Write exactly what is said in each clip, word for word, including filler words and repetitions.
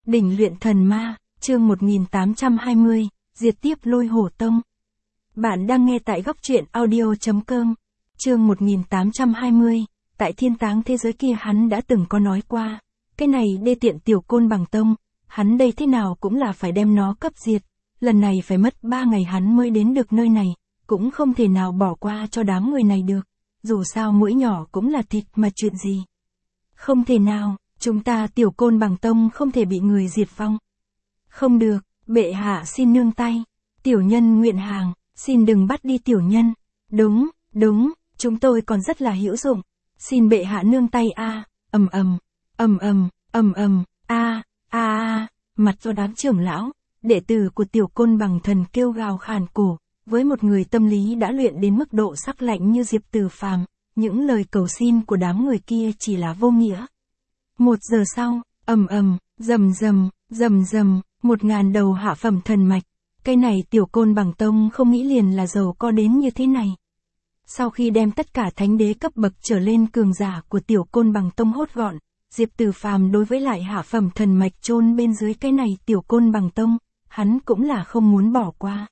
Đỉnh luyện thần ma, chương một nghìn tám trăm hai mươi, diệt tiếp Lôi Hổ Tông. Bạn đang nghe tại góc truyện audio chấm com. Chương một nghìn tám trăm hai mươi, tại thiên táng thế giới kia hắn đã từng có nói qua, cái này đê tiện tiểu Côn Bằng Tông, hắn đây thế nào cũng là phải đem nó cấp diệt, lần này phải mất ba ngày hắn mới đến được nơi này, cũng không thể nào bỏ qua cho đám người này được, dù sao mũi nhỏ cũng là thịt mà chuyện gì. Không thể nào, chúng ta tiểu Côn Bằng Tông không thể bị người diệt vong. Không được, bệ hạ xin nương tay, tiểu nhân nguyện hàng, xin đừng bắt đi tiểu nhân. Đúng, đúng, chúng tôi còn rất là hữu dụng, xin bệ hạ nương tay a. Ầm ầm, ầm ầm, ầm ầm, a, a a, mặt do đám trưởng lão, đệ tử của tiểu Côn Bằng Thần kêu gào khàn cổ, với một người tâm lý đã luyện đến mức độ sắc lạnh như Diệp Tử Phàm, những lời cầu xin của đám người kia chỉ là vô nghĩa. Một giờ sau, ầm ầm, rầm rầm, rầm rầm, một ngàn đầu hạ phẩm thần mạch. Cái này tiểu Côn Bằng Tông không nghĩ liền là giàu có đến như thế này. Sau khi đem tất cả thánh đế cấp bậc trở lên cường giả của tiểu Côn Bằng Tông hốt gọn, Diệp Tử Phàm đối với lại hạ phẩm thần mạch chôn bên dưới cái này tiểu Côn Bằng Tông, hắn cũng là không muốn bỏ qua.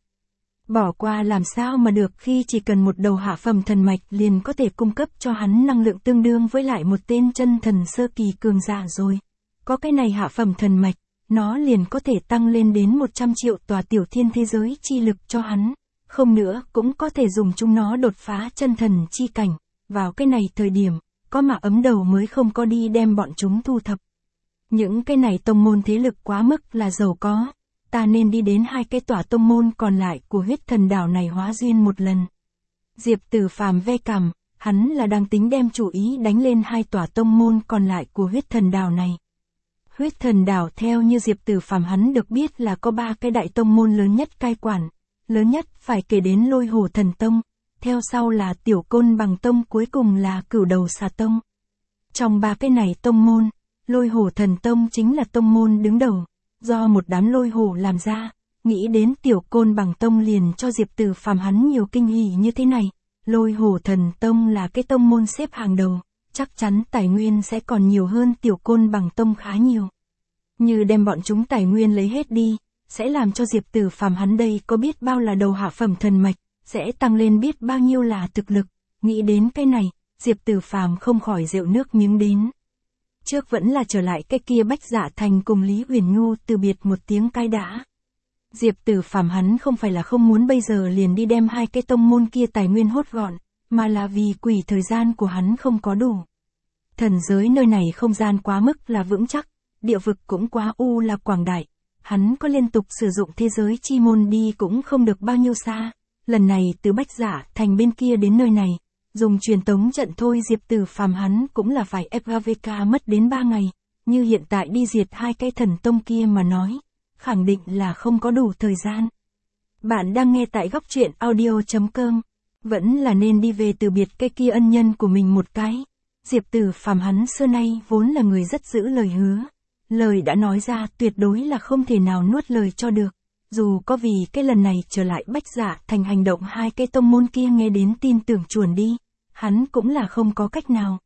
Bỏ qua làm sao mà được khi chỉ cần một đầu hạ phẩm thần mạch liền có thể cung cấp cho hắn năng lượng tương đương với lại một tên chân thần sơ kỳ cường giả rồi. Có cái này hạ phẩm thần mạch, nó liền có thể tăng lên đến một trăm triệu tòa tiểu thiên thế giới chi lực cho hắn. Không nữa cũng có thể dùng chúng nó đột phá chân thần chi cảnh. Vào cái này thời điểm, có mà ấm đầu mới không có đi đem bọn chúng thu thập. Những cái này tông môn thế lực quá mức là giàu có. Ta nên đi đến hai cái tòa tông môn còn lại của huyết thần đảo này hóa duyên một lần. Diệp Tử Phàm ve cằm, hắn là đang tính đem chủ ý đánh lên hai tòa tông môn còn lại của huyết thần đảo này. Huyết thần đảo theo như Diệp Tử Phàm hắn được biết là có ba cái đại tông môn lớn nhất cai quản, lớn nhất phải kể đến Lôi Hổ Thần Tông, theo sau là tiểu Côn Bằng Tông, cuối cùng là Cửu Đầu Xà Tông. Trong ba cái này tông môn, Lôi Hổ Thần Tông chính là tông môn đứng đầu. Do một đám lôi hổ làm ra, nghĩ đến tiểu Côn Bằng Tông liền cho Diệp Tử Phàm hắn nhiều kinh hỉ như thế này. Lôi Hổ Thần Tông là cái tông môn xếp hàng đầu, chắc chắn tài nguyên sẽ còn nhiều hơn tiểu Côn Bằng Tông khá nhiều. Như đem bọn chúng tài nguyên lấy hết đi, sẽ làm cho Diệp Tử Phàm hắn đây có biết bao là đầu hạ phẩm thần mạch, sẽ tăng lên biết bao nhiêu là thực lực. Nghĩ đến cái này, Diệp Tử Phàm không khỏi rượu nước miếng đến. Trước vẫn là trở lại cái kia Bách Dạ Thành cùng Lý Huyền Nhu từ biệt một tiếng cái đã. Diệp Tử Phàm hắn không phải là không muốn bây giờ liền đi đem hai cái tông môn kia tài nguyên hốt gọn, mà là vì quỷ thời gian của hắn không có đủ. Thần giới nơi này không gian quá mức là vững chắc, địa vực cũng quá u là quảng đại, hắn có liên tục sử dụng thế giới chi môn đi cũng không được bao nhiêu xa, lần này từ Bách Dạ Thành bên kia đến nơi này. Dùng truyền tống trận thôi Diệp Tử Phàm hắn cũng là phải ép vê ca mất đến ba ngày, như hiện tại đi diệt hai cái thần tông kia mà nói, khẳng định là không có đủ thời gian. Bạn đang nghe tại góc truyện audio chấm com, vẫn là nên đi về từ biệt cái kia ân nhân của mình một cái. Diệp Tử Phàm hắn xưa nay vốn là người rất giữ lời hứa, lời đã nói ra tuyệt đối là không thể nào nuốt lời cho được. Dù có vì cái lần này trở lại Bách Dạ Thành hành động hai cái tông môn kia nghe đến tin tưởng chuồn đi, hắn cũng là không có cách nào.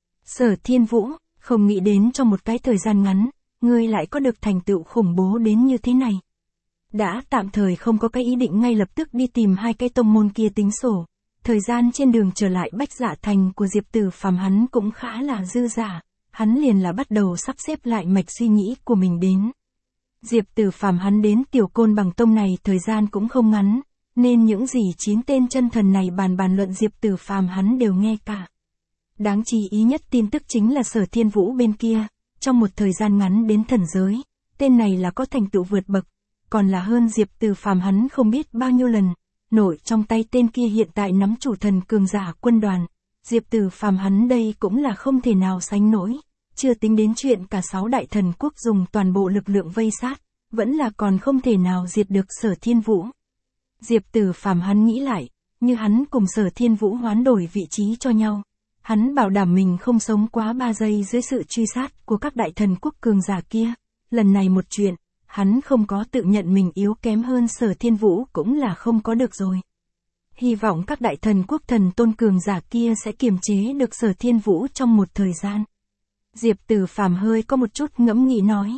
Sở Thiên Vũ, không nghĩ đến trong một cái thời gian ngắn, ngươi lại có được thành tựu khủng bố đến như thế này. Đã tạm thời không có cái ý định ngay lập tức đi tìm hai cái tông môn kia tính sổ. Thời gian trên đường trở lại Bách Dạ Thành của Diệp Tử Phàm hắn cũng khá là dư dả, hắn liền là bắt đầu sắp xếp lại mạch suy nghĩ của mình đến. Diệp Tử Phàm hắn đến tiểu Côn Bằng Tông này thời gian cũng không ngắn, nên những gì chín tên chân thần này bàn bàn luận Diệp Tử Phàm hắn đều nghe cả. Đáng chú ý nhất tin tức chính là Sở Thiên Vũ bên kia, trong một thời gian ngắn đến thần giới, tên này là có thành tựu vượt bậc, còn là hơn Diệp Tử Phàm hắn không biết bao nhiêu lần, nổi trong tay tên kia hiện tại nắm chủ thần cường giả quân đoàn, Diệp Tử Phàm hắn đây cũng là không thể nào sánh nổi. Chưa tính đến chuyện cả sáu đại thần quốc dùng toàn bộ lực lượng vây sát, vẫn là còn không thể nào diệt được Sở Thiên Vũ. Diệp Tử Phàm hắn nghĩ lại, như hắn cùng Sở Thiên Vũ hoán đổi vị trí cho nhau, hắn bảo đảm mình không sống quá ba giây dưới sự truy sát của các đại thần quốc cường giả kia. Lần này một chuyện, hắn không có tự nhận mình yếu kém hơn Sở Thiên Vũ cũng là không có được rồi. Hy vọng các đại thần quốc thần tôn cường giả kia sẽ kiềm chế được Sở Thiên Vũ trong một thời gian. Diệp Tử Phàm hơi có một chút ngẫm nghĩ nói,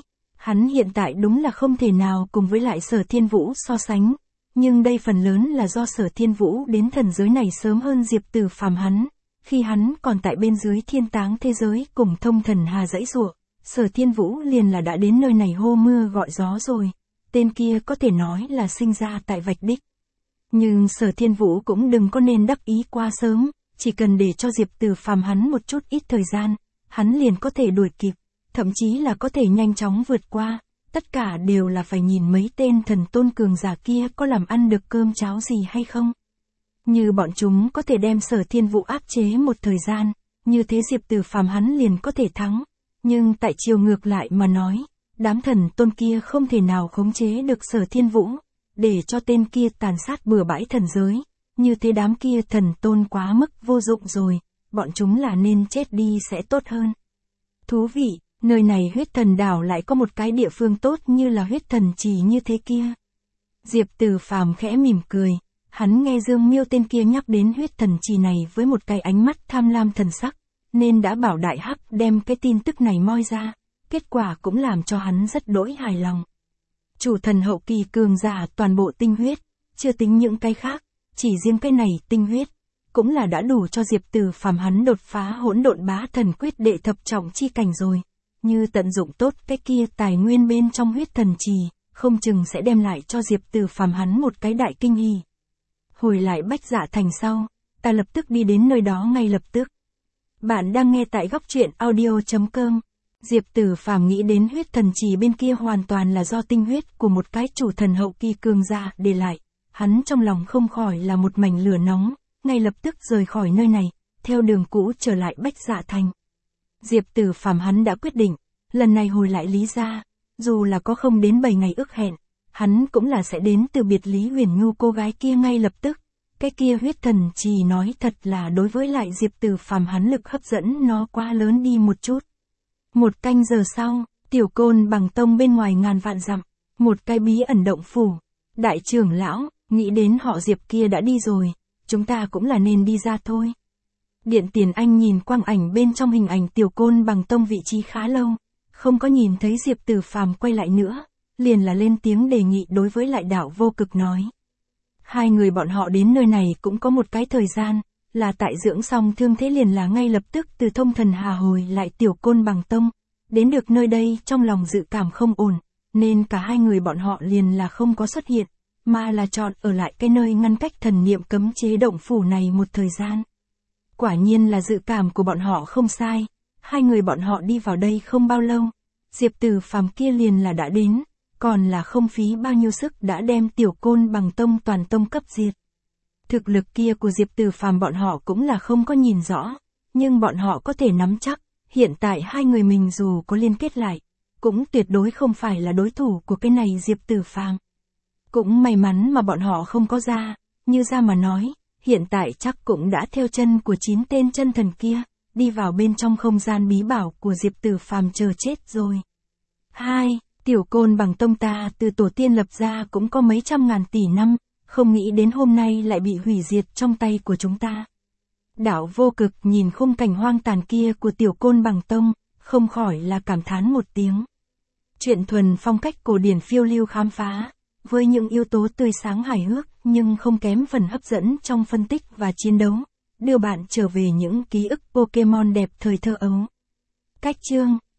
Hắn hiện tại đúng là không thể nào cùng với lại Sở Thiên Vũ so sánh, nhưng đây phần lớn là do Sở Thiên Vũ đến thần giới này sớm hơn Diệp Tử Phàm hắn, khi hắn còn tại bên dưới thiên táng thế giới cùng Thông Thần Hà dãy giụa, Sở Thiên Vũ liền là đã đến nơi này hô mưa gọi gió rồi, tên kia có thể nói là sinh ra tại vạch đích. Nhưng Sở Thiên Vũ cũng đừng có nên đắc ý quá sớm, chỉ cần để cho Diệp Tử Phàm hắn một chút ít thời gian, hắn liền có thể đuổi kịp, thậm chí là có thể nhanh chóng vượt qua, tất cả đều là phải nhìn mấy tên thần tôn cường giả kia có làm ăn được cơm cháo gì hay không. Như bọn chúng có thể đem Sở Thiên Vũ áp chế một thời gian, như thế Diệp Tử Phàm hắn liền có thể thắng, nhưng tại chiều ngược lại mà nói, đám thần tôn kia không thể nào khống chế được Sở Thiên Vũ, để cho tên kia tàn sát bừa bãi thần giới, như thế đám kia thần tôn quá mức vô dụng rồi, bọn chúng là nên chết đi sẽ tốt hơn. Thú vị, nơi này huyết thần đảo lại có một cái địa phương tốt như là huyết thần trì như thế kia. Diệp Tử Phàm khẽ mỉm cười, hắn nghe Dương Miêu tên kia nhắc đến huyết thần trì này với một cái ánh mắt tham lam thần sắc, nên đã bảo Đại Hắc đem cái tin tức này moi ra, kết quả cũng làm cho hắn rất đỗi hài lòng. Chủ thần hậu kỳ cường giả toàn bộ tinh huyết, chưa tính những cái khác, chỉ riêng cái này tinh huyết, cũng là đã đủ cho Diệp Tử Phàm hắn đột phá hỗn độn bá thần quyết đệ thập trọng chi cảnh rồi, như tận dụng tốt cái kia tài nguyên bên trong huyết thần trì, không chừng sẽ đem lại cho Diệp Tử Phàm hắn một cái đại kinh hỉ. Hồi lại Bách Dạ Thành sau, ta lập tức đi đến nơi đó ngay lập tức. Bạn đang nghe tại góc truyện audio chấm com. Diệp Tử Phàm nghĩ đến huyết thần trì bên kia hoàn toàn là do tinh huyết của một cái chủ thần hậu kỳ cường giả để lại, hắn trong lòng không khỏi là một mảnh lửa nóng, ngay lập tức rời khỏi nơi này, theo đường cũ trở lại Bách Dạ Thành. Diệp Tử Phàm hắn đã quyết định, lần này hồi lại Lý gia, dù là có không đến bảy ngày ước hẹn, hắn cũng là sẽ đến từ biệt Lý Huyền Nhu cô gái kia ngay lập tức. Cái kia huyết thần trì nói thật là đối với lại Diệp Tử Phàm hắn lực hấp dẫn nó quá lớn đi một chút. Một canh giờ sau, Tiểu Côn Bằng Tông bên ngoài ngàn vạn dặm, một cái bí ẩn động phủ. Đại trưởng lão, nghĩ đến họ Diệp kia đã đi rồi, chúng ta cũng là nên đi ra thôi. Điện Tiền Anh nhìn quang ảnh bên trong hình ảnh Tiểu Côn Bằng Tông vị trí khá lâu, không có nhìn thấy Diệp Tử Phàm quay lại nữa, liền là lên tiếng đề nghị đối với lại Đảo Vô Cực nói. Hai người bọn họ đến nơi này cũng có một cái thời gian, là tại dưỡng xong thương thế liền là ngay lập tức từ Thông Thần Hà hồi lại Tiểu Côn Bằng Tông, đến được nơi đây trong lòng dự cảm không ổn, nên cả hai người bọn họ liền là không có xuất hiện, mà là chọn ở lại cái nơi ngăn cách thần niệm cấm chế động phủ này một thời gian. Quả nhiên là dự cảm của bọn họ không sai, hai người bọn họ đi vào đây không bao lâu, Diệp Tử Phàm kia liền là đã đến, còn là không phí bao nhiêu sức đã đem Tiểu Côn Bằng Tông toàn tông cấp diệt. Thực lực kia của Diệp Tử Phàm bọn họ cũng là không có nhìn rõ, nhưng bọn họ có thể nắm chắc, hiện tại hai người mình dù có liên kết lại, cũng tuyệt đối không phải là đối thủ của cái này Diệp Tử Phàm. Cũng may mắn mà bọn họ không có ra, như ra mà nói, hiện tại chắc cũng đã theo chân của chín tên chân thần kia, đi vào bên trong không gian bí bảo của Diệp Tử Phàm chờ chết rồi. Hai, Tiểu Côn Bằng Tông ta từ tổ tiên lập ra cũng có mấy trăm ngàn tỷ năm, không nghĩ đến hôm nay lại bị hủy diệt trong tay của chúng ta. Đảo Vô Cực nhìn khung cảnh hoang tàn kia của Tiểu Côn Bằng Tông, không khỏi là cảm thán một tiếng. Chuyện thuần phong cách cổ điển phiêu lưu khám phá, với những yếu tố tươi sáng hài hước nhưng không kém phần hấp dẫn trong phân tích và chiến đấu, đưa bạn trở về những ký ức Pokemon đẹp thời thơ ấu. Cách chương